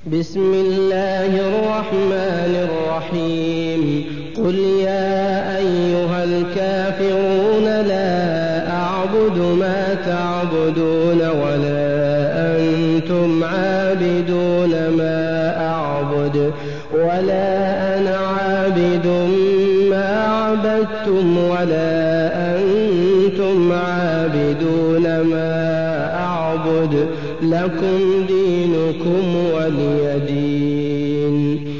بسم الله الرحمن الرحيم قل يا أيها الكافرون لا أعبد ما تعبدون ولا أنتم عابدون ما أعبد ولا أنا عابد ما عبدتم ولا أنتم عابدون ما أعبد لكم دينكم ولي دين.